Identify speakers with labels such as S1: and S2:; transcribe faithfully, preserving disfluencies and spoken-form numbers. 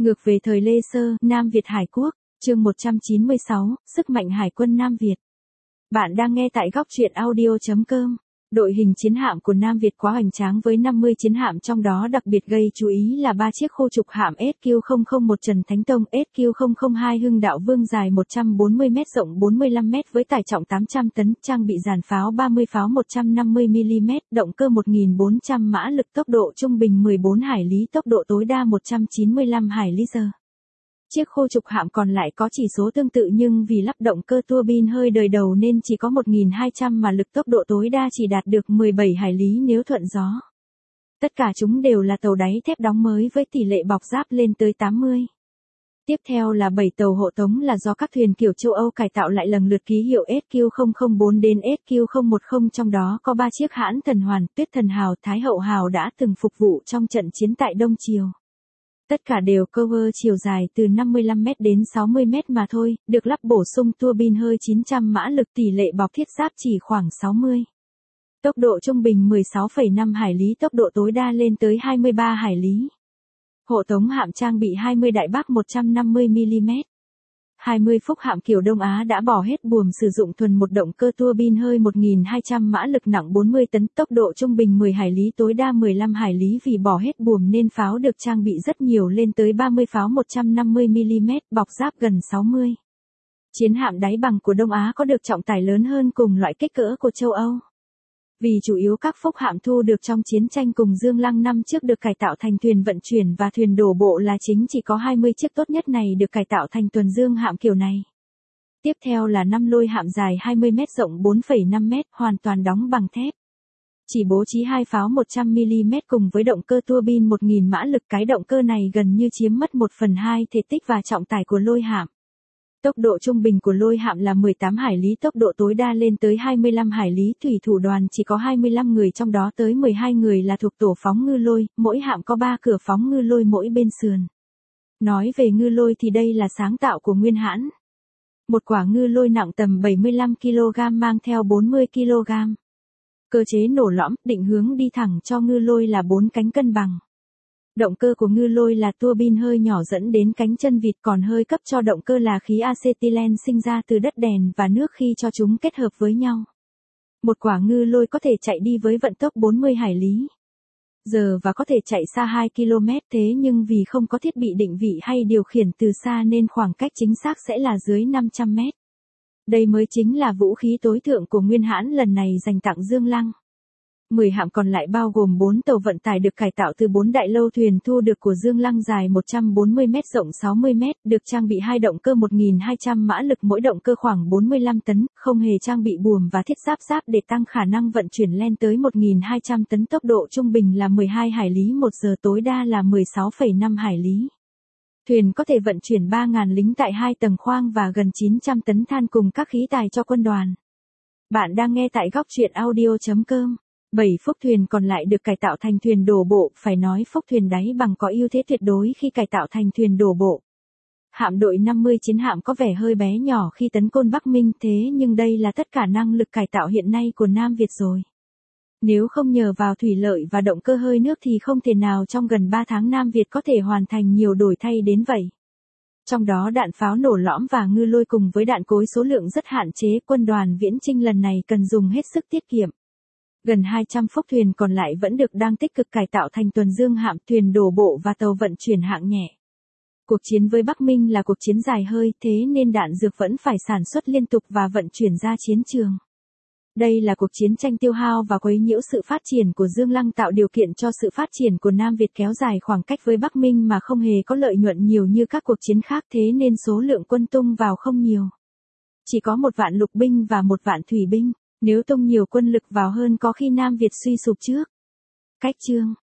S1: Ngược về thời Lê Sơ, Nam Việt Hải Quốc, chương một trăm chín mươi sáu, Sức mạnh Hải quân Nam Việt. Bạn đang nghe tại góc truyện audio chấm com. Đội hình chiến hạm của Nam Việt quá hoành tráng với năm mươi chiến hạm, trong đó đặc biệt gây chú ý là ba chiếc khu trục hạm S Q không không một Trần Thánh Tông, S Q không không hai Hưng Đạo Vương dài một trăm bốn mươi mét rộng bốn mươi lăm mét với tải trọng tám trăm tấn, trang bị dàn pháo ba mươi pháo một trăm năm mươi mi li mét, động cơ một nghìn bốn trăm mã lực, tốc độ trung bình mười bốn hải lý, tốc độ tối đa một trăm chín mươi lăm hải lý giờ. Chiếc khu trục hạm còn lại có chỉ số tương tự nhưng vì lắp động cơ tua bin hơi đời đầu nên chỉ có một nghìn hai trăm mà lực, tốc độ tối đa chỉ đạt được mười bảy hải lý nếu thuận gió. Tất cả chúng đều là tàu đáy thép đóng mới với tỷ lệ bọc giáp lên tới tám mươi. Tiếp theo là bảy tàu hộ tống là do các thuyền kiểu châu Âu cải tạo lại lần lượt ký hiệu S Q không không bốn đến S Q không một không, trong đó có ba chiếc Hãn Thần Hoàn, Tuyết Thần Hào, Thái Hậu Hào đã từng phục vụ trong trận chiến tại Đông Triều. Tất cả đều cover chiều dài từ năm mươi lăm mét đến sáu mươi mét mà thôi, được lắp bổ sung tua bin hơi chín trăm mã lực, tỷ lệ bọc thiết giáp chỉ khoảng sáu mươi. Tốc độ trung bình mười sáu phẩy năm hải lý, tốc độ tối đa lên tới hai mươi ba hải lý. Hộ tống hạm trang bị hai mươi đại bác một trăm năm mươi mi li mét. hai mươi phúc hạm kiểu Đông Á đã bỏ hết buồm, sử dụng thuần một động cơ tua bin hơi một nghìn hai trăm mã lực, nặng bốn mươi tấn, tốc độ trung bình mười hải lý, tối đa mười lăm hải lý. Vì bỏ hết buồm nên pháo được trang bị rất nhiều, lên tới ba mươi pháo một trăm năm mươi mi li mét, bọc giáp gần sáu mươi. Chiến hạm đáy bằng của Đông Á có được trọng tải lớn hơn cùng loại kích cỡ của châu Âu. Vì chủ yếu các phúc hạm thu được trong chiến tranh cùng Dương Lăng năm trước được cải tạo thành thuyền vận chuyển và thuyền đổ bộ là chính, chỉ có hai mươi chiếc tốt nhất này được cải tạo thành tuần dương hạm kiểu này. Tiếp theo là năm lôi hạm dài hai mươi mét, rộng bốn phẩy năm mét, hoàn toàn đóng bằng thép. Chỉ bố trí hai pháo một trăm mi li mét cùng với động cơ tua bin một nghìn mã lực, cái động cơ này gần như chiếm mất một phần hai thể tích và trọng tải của lôi hạm. Tốc độ trung bình của lôi hạm là mười tám hải lý, tốc độ tối đa lên tới hai mươi lăm hải lý. Thủy thủ đoàn chỉ có hai mươi lăm người, trong đó tới mười hai người là thuộc tổ phóng ngư lôi, mỗi hạm có ba cửa phóng ngư lôi mỗi bên sườn. Nói về ngư lôi thì đây là sáng tạo của Nguyên Hãn. Một quả ngư lôi nặng tầm bảy mươi lăm ki lô gam mang theo bốn mươi ki lô gam. Cơ chế nổ lõm, định hướng đi thẳng cho ngư lôi là bốn cánh cân bằng. Động cơ của ngư lôi là tua bin hơi nhỏ dẫn đến cánh chân vịt, còn hơi cấp cho động cơ là khí acetylen sinh ra từ đất đèn và nước khi cho chúng kết hợp với nhau. Một quả ngư lôi có thể chạy đi với vận tốc bốn mươi hải lý giờ và có thể chạy xa hai ki lô mét, thế nhưng vì không có thiết bị định vị hay điều khiển từ xa nên khoảng cách chính xác sẽ là dưới năm trăm mét. Đây mới chính là vũ khí tối thượng của Nguyên Hãn lần này dành tặng Dương Lăng. mười hạm còn lại bao gồm bốn tàu vận tải được cải tạo từ bốn đại lâu thuyền thu được của Dương Lăng, dài một trăm bốn mươi mét, rộng sáu mươi mét, được trang bị hai động cơ một nghìn hai trăm mã lực, mỗi động cơ khoảng bốn mươi lăm tấn, không hề trang bị buồm và thiết giáp giáp để tăng khả năng vận chuyển lên tới một nghìn hai trăm tấn, tốc độ trung bình là mười hai hải lý một giờ, tối đa là mười sáu phẩy năm hải lý. Thuyền có thể vận chuyển ba nghìn lính tại hai tầng khoang và gần chín trăm tấn than cùng các khí tài cho quân đoàn. Bạn đang nghe tại góc truyện audio chấm com. bảy phúc thuyền còn lại được cải tạo thành thuyền đổ bộ, phải nói phúc thuyền đáy bằng có ưu thế tuyệt đối khi cải tạo thành thuyền đổ bộ. Hạm đội năm mươi chiến hạm có vẻ hơi bé nhỏ khi tấn công Bắc Minh, thế nhưng đây là tất cả năng lực cải tạo hiện nay của Nam Việt rồi. Nếu không nhờ vào thủy lợi và động cơ hơi nước thì không thể nào trong gần ba tháng Nam Việt có thể hoàn thành nhiều đổi thay đến vậy. Trong đó đạn pháo nổ lõm và ngư lôi cùng với đạn cối số lượng rất hạn chế, quân đoàn Viễn Chinh lần này cần dùng hết sức tiết kiệm. Gần hai trăm phúc thuyền còn lại vẫn được đang tích cực cải tạo thành tuần dương hạm, thuyền đổ bộ và tàu vận chuyển hạng nhẹ. Cuộc chiến với Bắc Minh là cuộc chiến dài hơi, thế nên đạn dược vẫn phải sản xuất liên tục và vận chuyển ra chiến trường. Đây là cuộc chiến tranh tiêu hao và quấy nhiễu sự phát triển của Dương Lăng, tạo điều kiện cho sự phát triển của Nam Việt kéo dài khoảng cách với Bắc Minh mà không hề có lợi nhuận nhiều như các cuộc chiến khác, thế nên số lượng quân tung vào không nhiều. Chỉ có một vạn lục binh và một vạn thủy binh. Nếu tung nhiều quân lực vào hơn có khi Nam Việt suy sụp trước. Cách chương